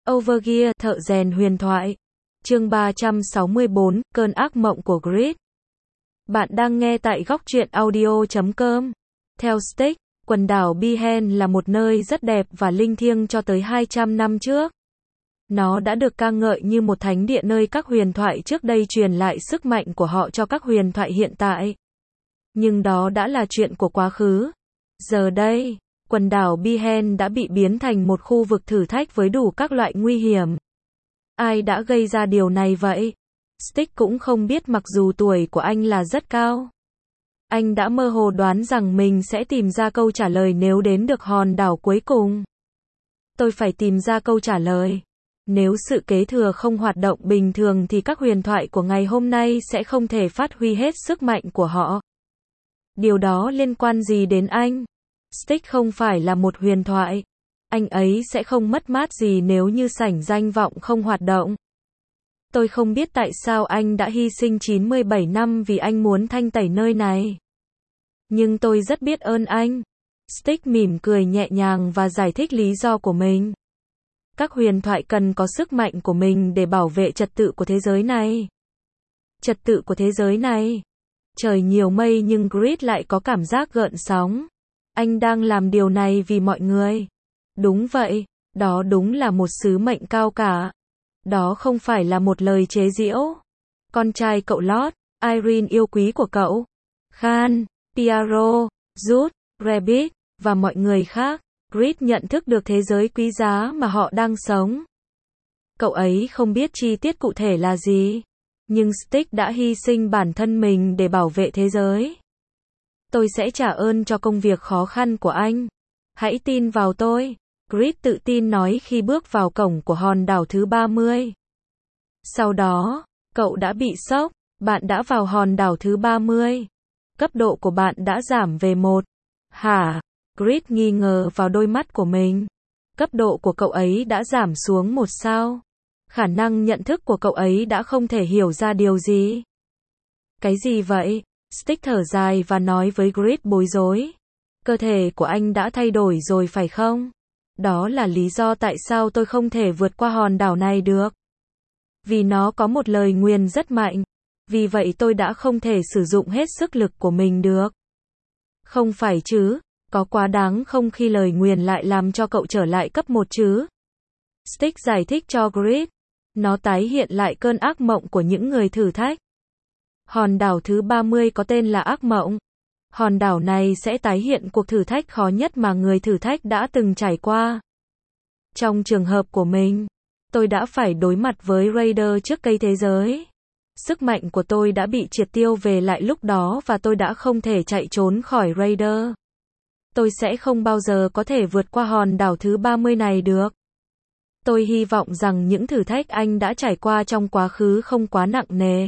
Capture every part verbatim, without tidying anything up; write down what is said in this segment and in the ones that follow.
Overgear, thợ rèn huyền thoại. Chương ba trăm sáu mươi bốn, cơn ác mộng của Grid. Bạn đang nghe tại góc truyện audio chấm com. Theo Styx, quần đảo Behen là một nơi rất đẹp và linh thiêng cho tới hai trăm năm trước. Nó đã được ca ngợi như một thánh địa nơi các huyền thoại trước đây truyền lại sức mạnh của họ cho các huyền thoại hiện tại. Nhưng đó đã là chuyện của quá khứ. Giờ đây, quần đảo Behen đã bị biến thành một khu vực thử thách với đủ các loại nguy hiểm. Ai đã gây ra điều này vậy? Styx cũng không biết, mặc dù tuổi của anh là rất cao. Anh đã mơ hồ đoán rằng mình sẽ tìm ra câu trả lời nếu đến được hòn đảo cuối cùng. Tôi phải tìm ra câu trả lời. Nếu sự kế thừa không hoạt động bình thường thì các huyền thoại của ngày hôm nay sẽ không thể phát huy hết sức mạnh của họ. Điều đó liên quan gì đến anh? Styx không phải là một huyền thoại. Anh ấy sẽ không mất mát gì nếu như sảnh danh vọng không hoạt động. Tôi không biết tại sao anh đã hy sinh chín mươi bảy năm vì anh muốn thanh tẩy nơi này. Nhưng tôi rất biết ơn anh. Styx mỉm cười nhẹ nhàng và giải thích lý do của mình. Các huyền thoại cần có sức mạnh của mình để bảo vệ trật tự của thế giới này. Trật tự của thế giới này. Trời nhiều mây nhưng Grid lại có cảm giác gợn sóng. Anh đang làm điều này vì mọi người. Đúng vậy, đó đúng là một sứ mệnh cao cả. Đó không phải là một lời chế giễu. Con trai cậu Lord, Irene yêu quý của cậu, Khan, Piero, Jude, Rabbit, và mọi người khác, Grid nhận thức được thế giới quý giá mà họ đang sống. Cậu ấy không biết chi tiết cụ thể là gì, nhưng Styx đã hy sinh bản thân mình để bảo vệ thế giới. Tôi sẽ trả ơn cho công việc khó khăn của anh. Hãy tin vào tôi, Grid tự tin nói khi bước vào cổng của hòn đảo thứ ba mươi. Sau đó, cậu đã bị sốc. Bạn đã vào hòn đảo thứ ba mươi. Cấp độ của bạn đã giảm về một. Hả? Grid nghi ngờ vào đôi mắt của mình. Cấp độ của cậu ấy đã giảm xuống một sao. Khả năng nhận thức của cậu ấy đã không thể hiểu ra điều gì. Cái gì vậy? Styx thở dài và nói với Grid bối rối. Cơ thể của anh đã thay đổi rồi phải không? Đó là lý do tại sao tôi không thể vượt qua hòn đảo này được. Vì nó có một lời nguyền rất mạnh. Vì vậy tôi đã không thể sử dụng hết sức lực của mình được. Không phải chứ, có quá đáng không khi lời nguyền lại làm cho cậu trở lại cấp một chứ? Styx giải thích cho Grid. Nó tái hiện lại cơn ác mộng của những người thử thách. Hòn đảo thứ ba mươi có tên là ác mộng. Hòn đảo này sẽ tái hiện cuộc thử thách khó nhất mà người thử thách đã từng trải qua. Trong trường hợp của mình, tôi đã phải đối mặt với Raider trước cây thế giới. Sức mạnh của tôi đã bị triệt tiêu về lại lúc đó và tôi đã không thể chạy trốn khỏi Raider. Tôi sẽ không bao giờ có thể vượt qua hòn đảo thứ ba mươi này được. Tôi hy vọng rằng những thử thách anh đã trải qua trong quá khứ không quá nặng nề.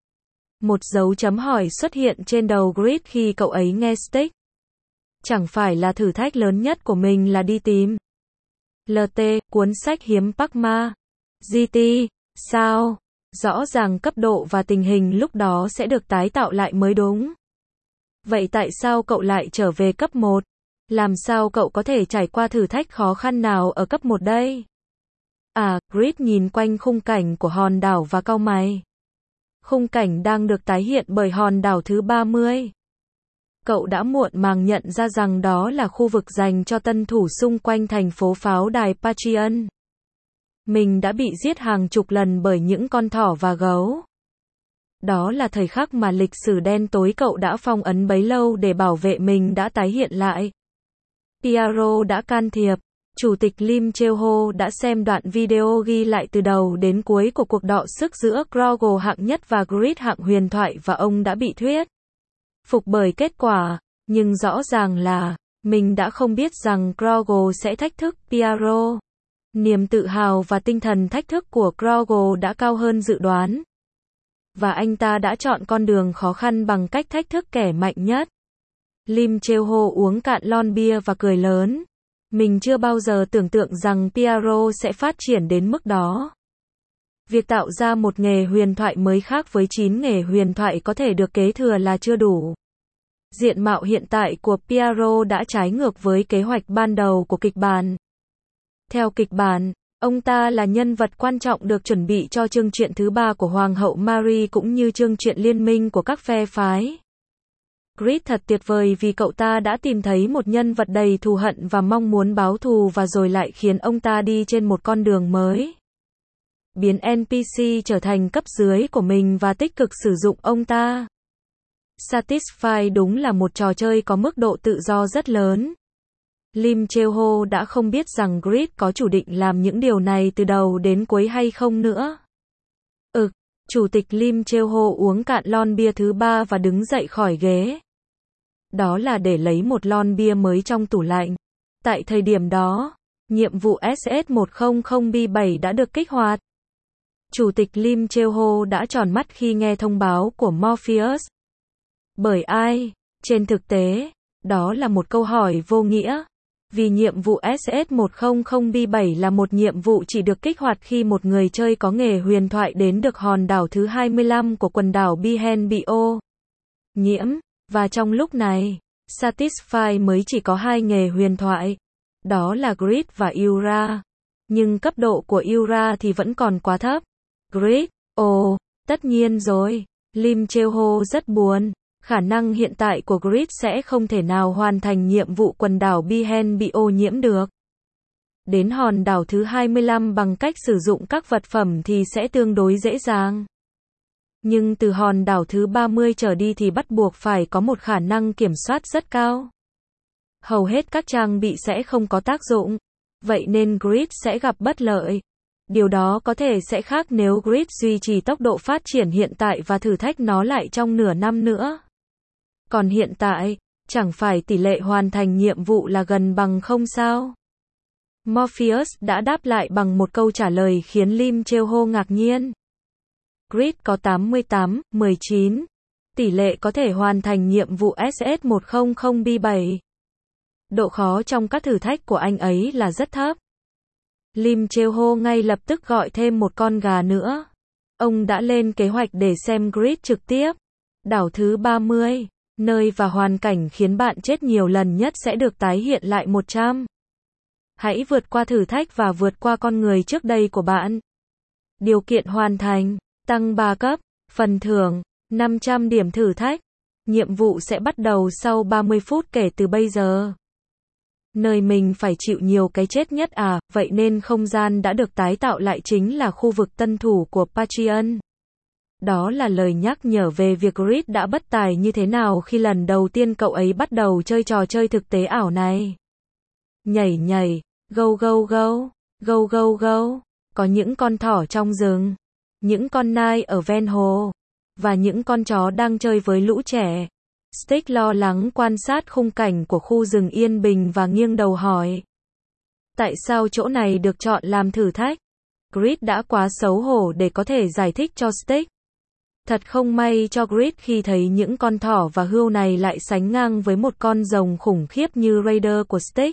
Một dấu chấm hỏi xuất hiện trên đầu Grid khi cậu ấy nghe Styx. Chẳng phải là thử thách lớn nhất của mình là đi tìm lờ tê, cuốn sách hiếm Pakma. giê tê, sao? Rõ ràng cấp độ và tình hình lúc đó sẽ được tái tạo lại mới đúng. Vậy tại sao cậu lại trở về cấp một? Làm sao cậu có thể trải qua thử thách khó khăn nào ở cấp một đây? À, Grid nhìn quanh khung cảnh của hòn đảo và cau mày. Khung cảnh đang được tái hiện bởi hòn đảo thứ ba mươi. Cậu đã muộn màng nhận ra rằng đó là khu vực dành cho tân thủ xung quanh thành phố pháo đài Patreon. Mình đã bị giết hàng chục lần bởi những con thỏ và gấu. Đó là thời khắc mà lịch sử đen tối cậu đã phong ấn bấy lâu để bảo vệ mình đã tái hiện lại. Piero đã can thiệp. Chủ tịch Lim Cheo-ho đã xem đoạn video ghi lại từ đầu đến cuối của cuộc đọ sức giữa Grogle hạng nhất và Grid hạng huyền thoại và ông đã bị thuyết phục bởi kết quả. Nhưng rõ ràng là, mình đã không biết rằng Grogle sẽ thách thức Piero. Niềm tự hào và tinh thần thách thức của Grogle đã cao hơn dự đoán. Và anh ta đã chọn con đường khó khăn bằng cách thách thức kẻ mạnh nhất. Lim Cheo-ho uống cạn lon bia và cười lớn. Mình chưa bao giờ tưởng tượng rằng Piero sẽ phát triển đến mức đó. Việc tạo ra một nghề huyền thoại mới khác với chín nghề huyền thoại có thể được kế thừa là chưa đủ. Diện mạo hiện tại của Piero đã trái ngược với kế hoạch ban đầu của kịch bản. Theo kịch bản, Ông ta là nhân vật quan trọng được chuẩn bị cho chương truyện thứ ba của Hoàng hậu Mary cũng như chương truyện liên minh của các phe phái. Creed thật tuyệt vời vì cậu ta đã tìm thấy một nhân vật đầy thù hận và mong muốn báo thù và rồi lại khiến ông ta đi trên một con đường mới. Biến en pê xê trở thành cấp dưới của mình và tích cực sử dụng ông ta. Satisfy đúng là một trò chơi có mức độ tự do rất lớn. Lim Cheo-ho đã không biết rằng Creed có chủ định làm những điều này từ đầu đến cuối hay không nữa. Ực, Chủ tịch Lim Cheo-ho uống cạn lon bia thứ ba và đứng dậy khỏi ghế. Đó là để lấy một lon bia mới trong tủ lạnh. Tại thời điểm đó, nhiệm vụ ét ét một trăm B bảy đã được kích hoạt. Chủ tịch Lim Cheo-ho đã tròn mắt khi nghe thông báo của Morpheus. Bởi ai? Trên thực tế, đó là một câu hỏi vô nghĩa. Vì nhiệm vụ ét ét một trăm B bảy là một nhiệm vụ chỉ được kích hoạt khi một người chơi có nghề huyền thoại đến được hòn đảo thứ hai mươi lăm của quần đảo Bihen bị ô nhiễm, và trong lúc này, Satisfy mới chỉ có hai nghề huyền thoại. Đó là Creed và Yura. Nhưng cấp độ của Yura thì vẫn còn quá thấp. Creed, ồ, tất nhiên rồi. Lim Cheo-ho rất buồn. Khả năng hiện tại của Creed sẽ không thể nào hoàn thành nhiệm vụ quần đảo Bihen bị ô nhiễm được. Đến hòn đảo thứ hai mươi lăm bằng cách sử dụng các vật phẩm thì sẽ tương đối dễ dàng. Nhưng từ hòn đảo thứ ba mươi trở đi thì bắt buộc phải có một khả năng kiểm soát rất cao. Hầu hết các trang bị sẽ không có tác dụng. Vậy nên Creed sẽ gặp bất lợi. Điều đó có thể sẽ khác nếu Creed duy trì tốc độ phát triển hiện tại và thử thách nó lại trong nửa năm nữa. Còn hiện tại, chẳng phải tỷ lệ hoàn thành nhiệm vụ là gần bằng không sao? Morpheus đã đáp lại bằng một câu trả lời khiến Lim Cheo-ho ngạc nhiên. Creed có tám mươi tám, mười chín. Tỷ lệ có thể hoàn thành nhiệm vụ ét ét một trăm B bảy. Độ khó trong các thử thách của anh ấy là rất thấp. Lim Cheo-ho ngay lập tức gọi thêm một con gà nữa. Ông đã lên kế hoạch để xem Creed trực tiếp. Đảo thứ ba mươi, nơi và hoàn cảnh khiến bạn chết nhiều lần nhất sẽ được tái hiện lại một trăm. Hãy vượt qua thử thách và vượt qua con người trước đây của bạn. Điều kiện hoàn thành, tăng ba cấp, phần thưởng, năm trăm điểm thử thách. Nhiệm vụ sẽ bắt đầu sau ba mươi phút kể từ bây giờ. Nơi mình phải chịu nhiều cái chết nhất à, vậy nên không gian đã được tái tạo lại chính là khu vực tân thủ của Patreon. Đó là lời nhắc nhở về việc Creed đã bất tài như thế nào khi lần đầu tiên cậu ấy bắt đầu chơi trò chơi thực tế ảo này. Nhảy nhảy, go go go, go go go, có những con thỏ trong rừng, những con nai ở ven hồ, và những con chó đang chơi với lũ trẻ. Stick lo lắng quan sát khung cảnh của khu rừng yên bình và nghiêng đầu hỏi. Tại sao chỗ này được chọn làm thử thách? Creed đã quá xấu hổ để có thể giải thích cho Stick. Thật không may cho Creed khi thấy những con thỏ và hươu này lại sánh ngang với một con rồng khủng khiếp như Raider của Stick.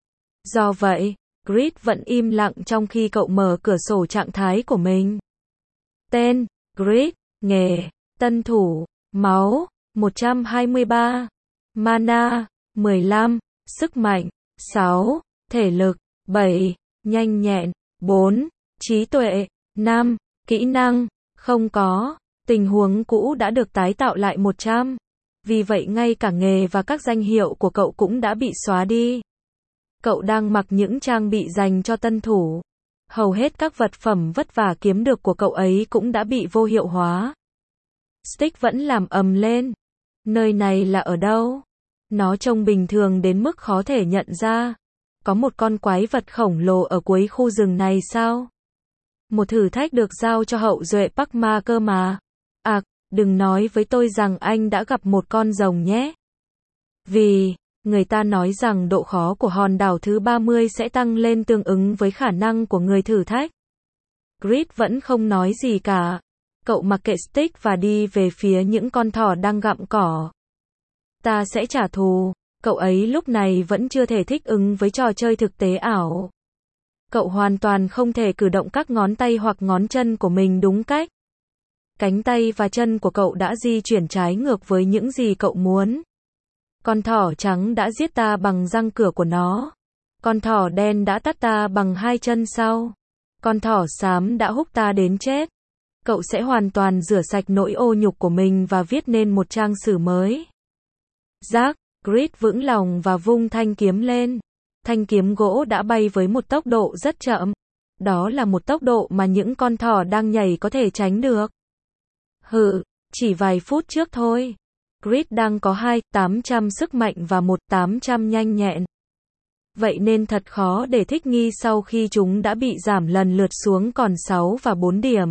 Do vậy, Creed vẫn im lặng trong khi cậu mở cửa sổ trạng thái của mình. Tên, Creed, nghề, tân thủ, máu, một trăm hai mươi ba, mana, mười lăm, sức mạnh, sáu, thể lực, bảy, nhanh nhẹn, bốn, trí tuệ, năm, kỹ năng, không có. Tình huống cũ đã được tái tạo lại một trăm. Vì vậy ngay cả nghề và các danh hiệu của cậu cũng đã bị xóa đi. Cậu đang mặc những trang bị dành cho tân thủ. Hầu hết các vật phẩm vất vả kiếm được của cậu ấy cũng đã bị vô hiệu hóa. Stick vẫn làm ầm lên. Nơi này là ở đâu? Nó trông bình thường đến mức khó thể nhận ra. Có một con quái vật khổng lồ ở cuối khu rừng này sao? Một thử thách được giao cho hậu duệ Parkma cơ mà. À, đừng nói với tôi rằng anh đã gặp một con rồng nhé. Vì, người ta nói rằng độ khó của hòn đảo thứ ba mươi sẽ tăng lên tương ứng với khả năng của người thử thách. Creed vẫn không nói gì cả. Cậu mặc kệ Stick và đi về phía những con thỏ đang gặm cỏ. Ta sẽ trả thù. Cậu ấy lúc này vẫn chưa thể thích ứng với trò chơi thực tế ảo. Cậu hoàn toàn không thể cử động các ngón tay hoặc ngón chân của mình đúng cách. Cánh tay và chân của cậu đã di chuyển trái ngược với những gì cậu muốn. Con thỏ trắng đã giết ta bằng răng cửa của nó. Con thỏ đen đã tát ta bằng hai chân sau. Con thỏ xám đã húc ta đến chết. Cậu sẽ hoàn toàn rửa sạch nỗi ô nhục của mình và viết nên một trang sử mới. Giác, Grid vững lòng và vung thanh kiếm lên. Thanh kiếm gỗ đã bay với một tốc độ rất chậm. Đó là một tốc độ mà những con thỏ đang nhảy có thể tránh được. Hừ, chỉ vài phút trước thôi. Grid đang có hai tám trăm sức mạnh và một tám trăm nhanh nhẹn. Vậy nên thật khó để thích nghi sau khi chúng đã bị giảm lần lượt xuống còn sáu và bốn điểm.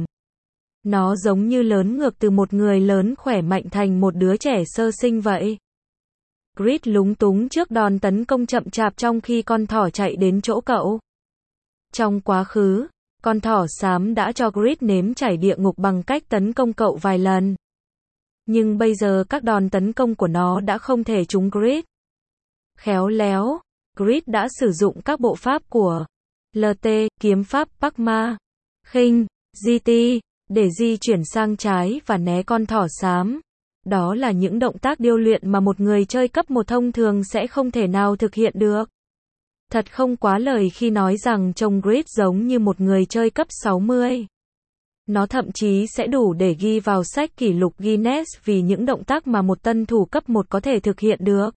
Nó giống như lớn ngược từ một người lớn khỏe mạnh thành một đứa trẻ sơ sinh vậy. Grid lúng túng trước đòn tấn công chậm chạp trong khi con thỏ chạy đến chỗ cậu. Trong quá khứ, con thỏ xám đã cho Grid nếm trải địa ngục bằng cách tấn công cậu vài lần. Nhưng bây giờ các đòn tấn công của nó đã không thể trúng Grid. Khéo léo, Grid đã sử dụng các bộ pháp của lờ tê, kiếm pháp Pakma, khinh, giê tê, để di chuyển sang trái và né con thỏ xám. Đó là những động tác điêu luyện mà một người chơi cấp một thông thường sẽ không thể nào thực hiện được. Thật không quá lời khi nói rằng trông Grid giống như một người chơi cấp sáu mươi. Nó thậm chí sẽ đủ để ghi vào sách kỷ lục Guinness vì những động tác mà một tân thủ cấp một có thể thực hiện được.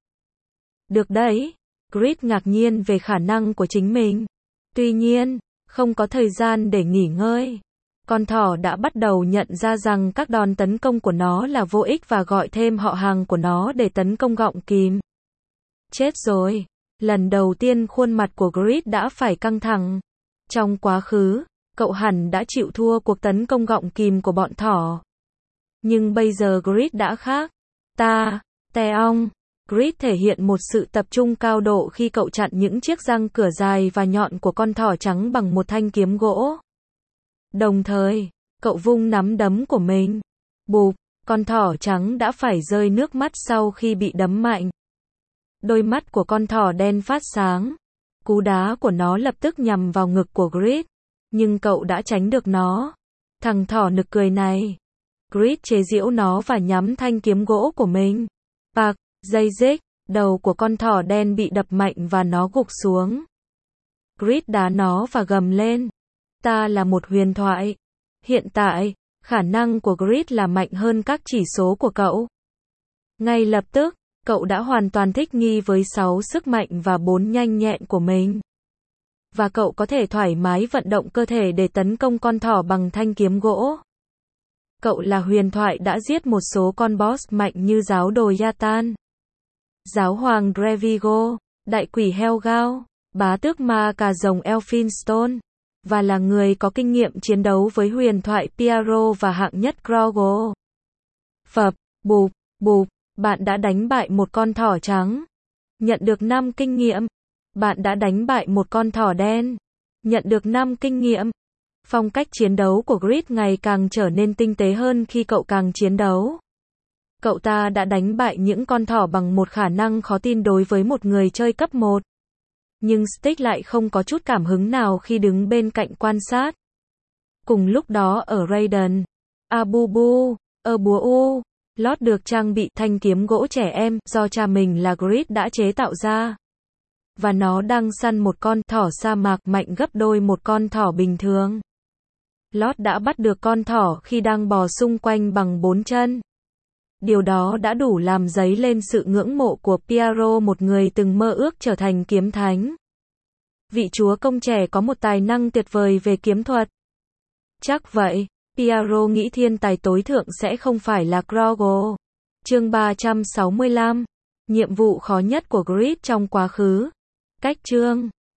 Được đấy, Grid ngạc nhiên về khả năng của chính mình. Tuy nhiên, không có thời gian để nghỉ ngơi. Con thỏ đã bắt đầu nhận ra rằng các đòn tấn công của nó là vô ích và gọi thêm họ hàng của nó để tấn công gọng kìm. Chết rồi. Lần đầu tiên khuôn mặt của Grid đã phải căng thẳng. Trong quá khứ, cậu hẳn đã chịu thua cuộc tấn công gọng kìm của bọn thỏ. Nhưng bây giờ Grid đã khác. Ta, tè ong. Grid thể hiện một sự tập trung cao độ khi cậu chặn những chiếc răng cửa dài và nhọn của con thỏ trắng bằng một thanh kiếm gỗ. Đồng thời, cậu vung nắm đấm của mình. Bụp, con thỏ trắng đã phải rơi nước mắt sau khi bị đấm mạnh. Đôi mắt của con thỏ đen phát sáng. Cú đá của nó lập tức nhằm vào ngực của Grid. Nhưng cậu đã tránh được nó. Thằng thỏ nực cười này. Grid chế giễu nó và nhắm thanh kiếm gỗ của mình. Bạc, dây dích, đầu của con thỏ đen bị đập mạnh và nó gục xuống. Grid đá nó và gầm lên. Ta là một huyền thoại. Hiện tại, khả năng của Grid là mạnh hơn các chỉ số của cậu. Ngay lập tức, cậu đã hoàn toàn thích nghi với sáu sức mạnh và bốn nhanh nhẹn của mình. Và cậu có thể thoải mái vận động cơ thể để tấn công con thỏ bằng thanh kiếm gỗ. Cậu là huyền thoại đã giết một số con boss mạnh như giáo đồ Yatan, giáo hoàng Drevigo, đại quỷ Helgao, bá tước ma cà rồng Elphinstone, và là người có kinh nghiệm chiến đấu với huyền thoại Pyro và hạng nhất Grogo. Phập, bụp, bụp, bạn đã đánh bại một con thỏ trắng. Nhận được năm kinh nghiệm. Bạn đã đánh bại một con thỏ đen. Nhận được năm kinh nghiệm. Phong cách chiến đấu của Grid ngày càng trở nên tinh tế hơn khi cậu càng chiến đấu. Cậu ta đã đánh bại những con thỏ bằng một khả năng khó tin đối với một người chơi cấp một. Nhưng Stick lại không có chút cảm hứng nào khi đứng bên cạnh quan sát. Cùng lúc đó ở Raiden, Abubu, Ebuau, Lót được trang bị thanh kiếm gỗ trẻ em do cha mình là Grid đã chế tạo ra. Và nó đang săn một con thỏ sa mạc mạnh gấp đôi một con thỏ bình thường. Lót đã bắt được con thỏ khi đang bò xung quanh bằng bốn chân. Điều đó đã đủ làm dấy lên sự ngưỡng mộ của Pyro, một người từng mơ ước trở thành kiếm thánh. Vị chúa công trẻ có một tài năng tuyệt vời về kiếm thuật. Chắc vậy, Pyro nghĩ thiên tài tối thượng sẽ không phải là Grogo. Chương ba trăm sáu mươi lăm. Nhiệm vụ khó nhất của Grid trong quá khứ. Cách chương